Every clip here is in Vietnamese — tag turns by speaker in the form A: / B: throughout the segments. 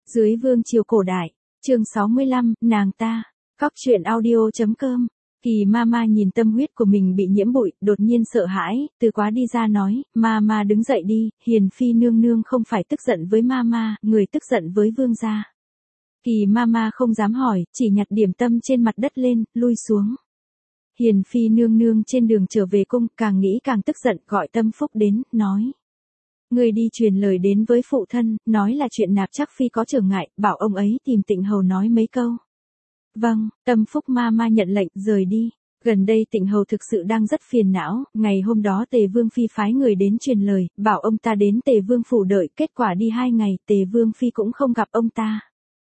A: Dưới vương triều cổ đại, chương 65, nàng ta, Cóc truyện audio.com. Kỳ Mama nhìn tâm huyết của mình bị nhiễm bụi, đột nhiên sợ hãi, từ quá đi ra nói, Mama đứng dậy đi, Hiền Phi nương nương không phải tức giận với Mama, người tức giận với vương gia. Kỳ Mama không dám hỏi, chỉ nhặt điểm tâm trên mặt đất lên, lui xuống. Hiền Phi nương nương trên đường trở về cung, càng nghĩ càng tức giận, gọi Tâm Phúc đến, nói. Người đi truyền lời đến với phụ thân, nói là chuyện Nạp Trắc Phi có trở ngại, bảo ông ấy tìm Tịnh Hầu nói mấy câu. Vâng, Tâm Phúc Mama nhận lệnh, rời đi. Gần đây Tịnh Hầu thực sự đang rất phiền não, ngày hôm đó Tề Vương Phi phái người đến truyền lời, bảo ông ta đến Tề Vương phủ đợi, kết quả đi 2 ngày, Tề Vương Phi cũng không gặp ông ta.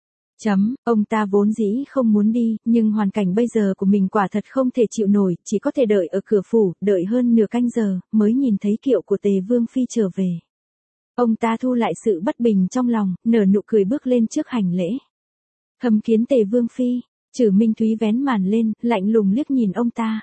A: Ông ta vốn dĩ không muốn đi, nhưng hoàn cảnh bây giờ của mình quả thật không thể chịu nổi, chỉ có thể đợi ở cửa phủ, đợi hơn nửa canh giờ, mới nhìn thấy kiệu của Tề Vương Phi trở về. Ông ta thu lại sự bất bình trong lòng, nở nụ cười bước lên trước hành lễ. Thầm kiến Tề Vương Phi, Trử Minh Thúy vén màn lên, lạnh lùng liếc nhìn ông ta.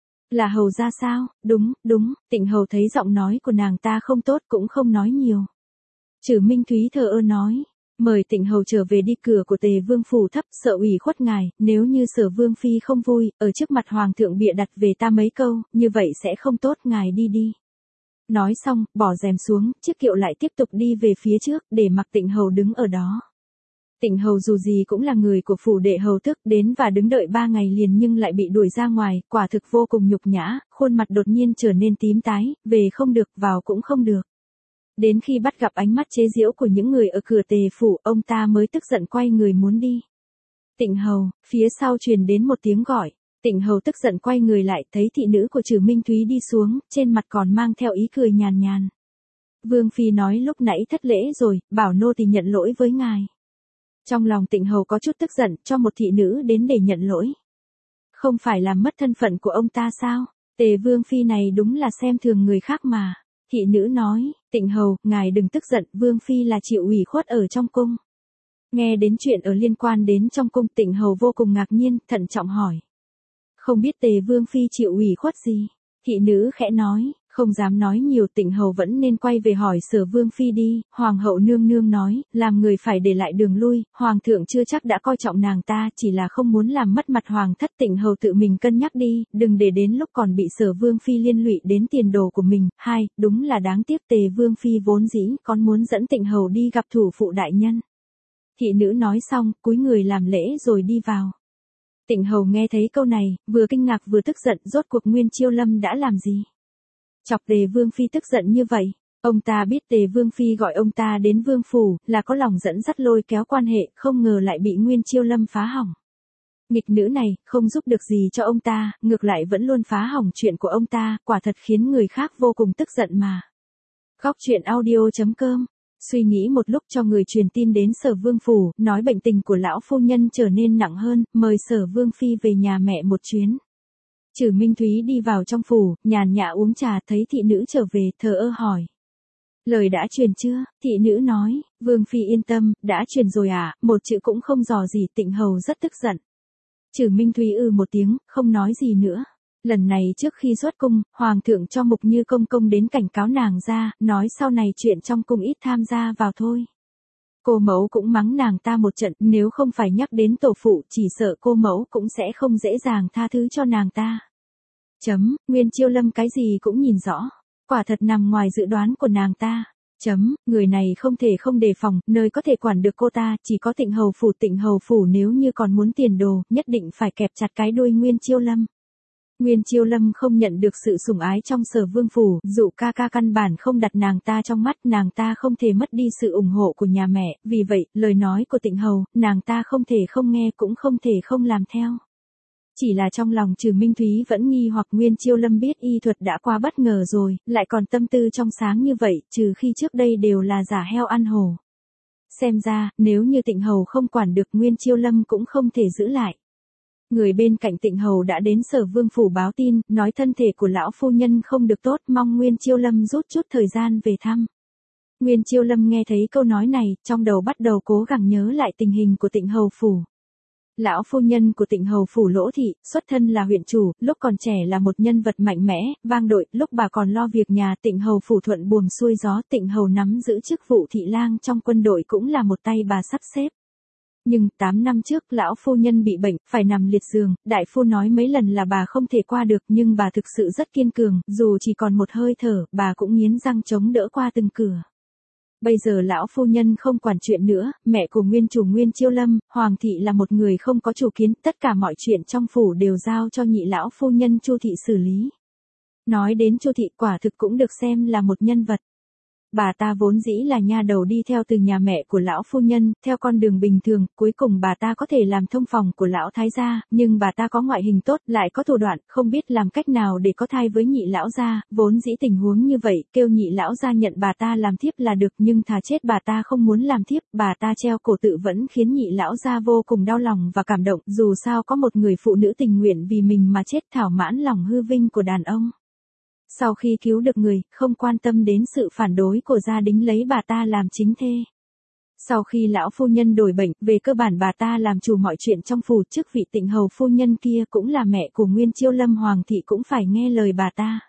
A: Là hầu ra sao? Đúng, Tịnh Hầu thấy giọng nói của nàng ta không tốt cũng không nói nhiều. Trử Minh Thúy thờ ơ nói, mời Tịnh Hầu trở về đi, cửa của Tề Vương phủ thấp, sợ ủy khuất ngài, nếu như Sở Vương Phi không vui, ở trước mặt Hoàng thượng bịa đặt về ta mấy câu, như vậy sẽ không tốt, ngài đi đi. Nói xong, bỏ rèm xuống, chiếc kiệu lại tiếp tục đi về phía trước, để mặc Tịnh Hầu đứng ở đó. Tịnh Hầu dù gì cũng là người của phủ đệ hầu tước, đến và đứng đợi 3 ngày liền nhưng lại bị đuổi ra ngoài, quả thực vô cùng nhục nhã, khuôn mặt đột nhiên trở nên tím tái, về không được, vào cũng không được. Đến khi bắt gặp ánh mắt chế giễu của những người ở cửa Tề phủ, ông ta mới tức giận quay người muốn đi. Tịnh Hầu, phía sau truyền đến một tiếng gọi. Tịnh Hầu tức giận quay người lại, thấy thị nữ của Trử Minh Thúy đi xuống, trên mặt còn mang theo ý cười nhàn nhàn. Vương Phi nói lúc nãy thất lễ rồi, bảo nô tỳ nhận lỗi với ngài. Trong lòng Tịnh Hầu có chút tức giận, cho một thị nữ đến để nhận lỗi. Không phải làm mất thân phận của ông ta sao? Tề Vương Phi này đúng là xem thường người khác mà. Thị nữ nói, Tịnh Hầu, ngài đừng tức giận, Vương Phi là chịu ủy khuất ở trong cung. Nghe đến chuyện ở liên quan đến trong cung, Tịnh Hầu vô cùng ngạc nhiên, thận trọng hỏi. Không biết Tề Vương Phi chịu ủy khuất gì? Thị nữ khẽ nói, không dám nói nhiều. Tịnh Hầu vẫn nên quay về hỏi Sở Vương Phi đi. Hoàng hậu nương nương nói, làm người phải để lại đường lui, Hoàng thượng chưa chắc đã coi trọng nàng ta, chỉ là không muốn làm mất mặt Hoàng thất. Tịnh Hầu tự mình cân nhắc đi, đừng để đến lúc còn bị Sở Vương Phi liên lụy đến tiền đồ của mình. Đúng là đáng tiếc, Tề Vương Phi vốn dĩ còn muốn dẫn Tịnh Hầu đi gặp thủ phụ đại nhân. Thị nữ nói xong, cúi người làm lễ rồi đi vào. Tịnh Hầu nghe thấy câu này, vừa kinh ngạc vừa tức giận, rốt cuộc Nguyên Chiêu Lâm đã làm gì? Chọc Tề Vương Phi tức giận như vậy. Ông ta biết Tề Vương Phi gọi ông ta đến Vương phủ, là có lòng dẫn dắt lôi kéo quan hệ, không ngờ lại bị Nguyên Chiêu Lâm phá hỏng. Nghịch nữ này, không giúp được gì cho ông ta, ngược lại vẫn luôn phá hỏng chuyện của ông ta, quả thật khiến người khác vô cùng tức giận mà. Cóc truyện audio.com. Suy nghĩ một lúc cho người truyền tin đến Sở Vương phủ, nói bệnh tình của lão phu nhân trở nên nặng hơn, mời Sở Vương Phi về nhà mẹ một chuyến. Trử Minh Thúy đi vào trong phủ, nhàn nhã uống trà, thấy thị nữ trở về, thờ ơ hỏi. Lời đã truyền chưa? Thị nữ nói, Vương Phi yên tâm, đã truyền rồi à, một chữ cũng không dò gì. Tịnh Hầu rất tức giận. Trử Minh Thúy một tiếng, không nói gì nữa. Lần này trước khi xuất cung, Hoàng thượng cho Mục Như công công đến cảnh cáo nàng ra, nói sau này chuyện trong cung ít tham gia vào thôi. Cô mẫu cũng mắng nàng ta một trận, nếu không phải nhắc đến tổ phụ, chỉ sợ cô mẫu cũng sẽ không dễ dàng tha thứ cho nàng ta. Nguyên Chiêu Lâm cái gì cũng nhìn rõ, quả thật nằm ngoài dự đoán của nàng ta. Người này không thể không đề phòng, nơi có thể quản được cô ta, chỉ có Tịnh Hầu phủ. Tịnh Hầu phủ nếu như còn muốn tiền đồ, nhất định phải kẹp chặt cái đuôi Nguyên Chiêu Lâm. Nguyên Chiêu Lâm không nhận được sự sủng ái trong Sở Vương phủ, dụ ca ca căn bản không đặt nàng ta trong mắt, nàng ta không thể mất đi sự ủng hộ của nhà mẹ, vì vậy, lời nói của Tịnh Hầu, nàng ta không thể không nghe cũng không thể không làm theo. Chỉ là trong lòng Trử Minh Thúy vẫn nghi hoặc Nguyên Chiêu Lâm biết y thuật đã quá bất ngờ rồi, lại còn tâm tư trong sáng như vậy, trừ khi trước đây đều là giả heo ăn hổ. Xem ra, nếu như Tịnh Hầu không quản được Nguyên Chiêu Lâm cũng không thể giữ lại. Người bên cạnh Tịnh Hầu đã đến Sở Vương phủ báo tin, nói thân thể của lão phu nhân không được tốt, mong Nguyên Chiêu Lâm rút chút thời gian về thăm. Nguyên Chiêu Lâm nghe thấy câu nói này, trong đầu bắt đầu cố gắng nhớ lại tình hình của Tịnh Hầu phủ. Lão phu nhân của Tịnh Hầu phủ Lỗ thị, xuất thân là huyện chủ, lúc còn trẻ là một nhân vật mạnh mẽ, vang dội, lúc bà còn lo việc nhà Tịnh Hầu phủ thuận buồm xuôi gió, Tịnh Hầu nắm giữ chức vụ thị lang trong quân đội cũng là một tay bà sắp xếp. Nhưng 8 năm trước lão phu nhân bị bệnh, phải nằm liệt giường, đại phu nói mấy lần là bà không thể qua được nhưng bà thực sự rất kiên cường, dù chỉ còn một hơi thở, bà cũng nghiến răng chống đỡ qua từng cửa. Bây giờ lão phu nhân không quản chuyện nữa, mẹ của nguyên chủ Nguyên Chiêu Lâm, Hoàng thị là một người không có chủ kiến, tất cả mọi chuyện trong phủ đều giao cho nhị lão phu nhân Chu thị xử lý. Nói đến Chu thị quả thực cũng được xem là một nhân vật. Bà ta vốn dĩ là nha đầu đi theo từ nhà mẹ của lão phu nhân, theo con đường bình thường, cuối cùng bà ta có thể làm thông phòng của lão thái gia, nhưng bà ta có ngoại hình tốt, lại có thủ đoạn, không biết làm cách nào để có thai với nhị lão gia, vốn dĩ tình huống như vậy, kêu nhị lão gia nhận bà ta làm thiếp là được, nhưng thà chết bà ta không muốn làm thiếp, bà ta treo cổ tự vẫn khiến nhị lão gia vô cùng đau lòng và cảm động, dù sao có một người phụ nữ tình nguyện vì mình mà chết thỏa mãn lòng hư vinh của đàn ông. Sau khi cứu được người, không quan tâm đến sự phản đối của gia đình lấy bà ta làm chính thê. Sau khi lão phu nhân đổi bệnh, về cơ bản bà ta làm chủ mọi chuyện trong phủ, chức vị Tịnh Hầu phu nhân kia cũng là mẹ của Nguyên Chiêu Lâm, Hoàng thị cũng phải nghe lời bà ta.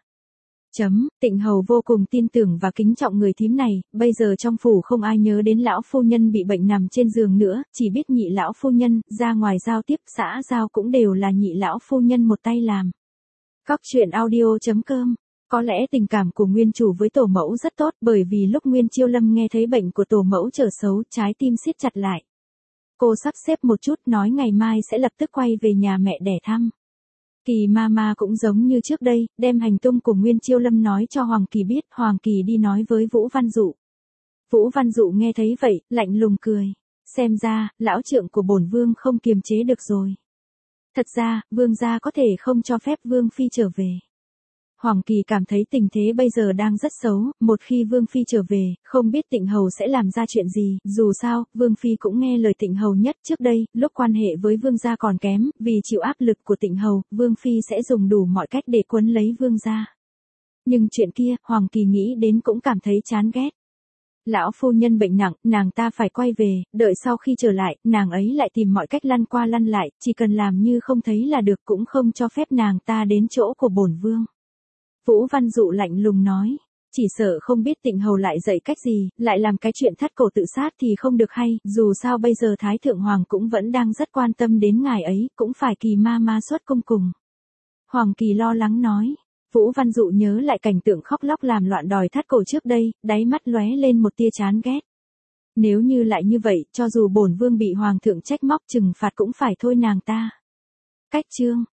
A: Tịnh Hầu vô cùng tin tưởng và kính trọng người thím này, bây giờ trong phủ không ai nhớ đến lão phu nhân bị bệnh nằm trên giường nữa, chỉ biết nhị lão phu nhân, ra ngoài giao tiếp, xã giao cũng đều là nhị lão phu nhân một tay làm. Cóc truyện audio.com. Có lẽ tình cảm của nguyên chủ với tổ mẫu rất tốt, bởi vì lúc Nguyên Chiêu Lâm nghe thấy bệnh của tổ mẫu trở xấu, trái tim siết chặt lại. Cô sắp xếp một chút nói ngày mai sẽ lập tức quay về nhà mẹ đẻ thăm. Kỳ Mama cũng giống như trước đây, đem hành tung của Nguyên Chiêu Lâm nói cho Hoàng Kỳ biết, Hoàng Kỳ đi nói với Vũ Văn Dụ. Vũ Văn Dụ nghe thấy vậy, lạnh lùng cười. Xem ra, lão trượng của bổn vương không kiềm chế được rồi. Thật ra, vương gia có thể không cho phép vương phi trở về. Hoàng Kỳ cảm thấy tình thế bây giờ đang rất xấu, một khi Vương Phi trở về, không biết Tịnh Hầu sẽ làm ra chuyện gì, dù sao, Vương Phi cũng nghe lời Tịnh Hầu nhất trước đây, lúc quan hệ với Vương gia còn kém, vì chịu áp lực của Tịnh Hầu, Vương Phi sẽ dùng đủ mọi cách để quấn lấy Vương gia. Nhưng chuyện kia, Hoàng Kỳ nghĩ đến cũng cảm thấy chán ghét. Lão phu nhân bệnh nặng, nàng ta phải quay về, đợi sau khi trở lại, nàng ấy lại tìm mọi cách lăn qua lăn lại, chỉ cần làm như không thấy là được, cũng không cho phép nàng ta đến chỗ của bổn vương. Vũ Văn Dụ lạnh lùng nói, chỉ sợ không biết Tịnh Hầu lại dạy cách gì, lại làm cái chuyện thắt cổ tự sát thì không được hay, dù sao bây giờ Thái Thượng Hoàng cũng vẫn đang rất quan tâm đến ngài ấy, cũng phải Kỳ Mama xuất cung cùng. Hoàng Kỳ lo lắng nói, Vũ Văn Dụ nhớ lại cảnh tượng khóc lóc làm loạn đòi thắt cổ trước đây, đáy mắt lóe lên một tia chán ghét. Nếu như lại như vậy, cho dù bổn vương bị Hoàng thượng trách móc trừng phạt cũng phải thôi nàng ta. Cách chương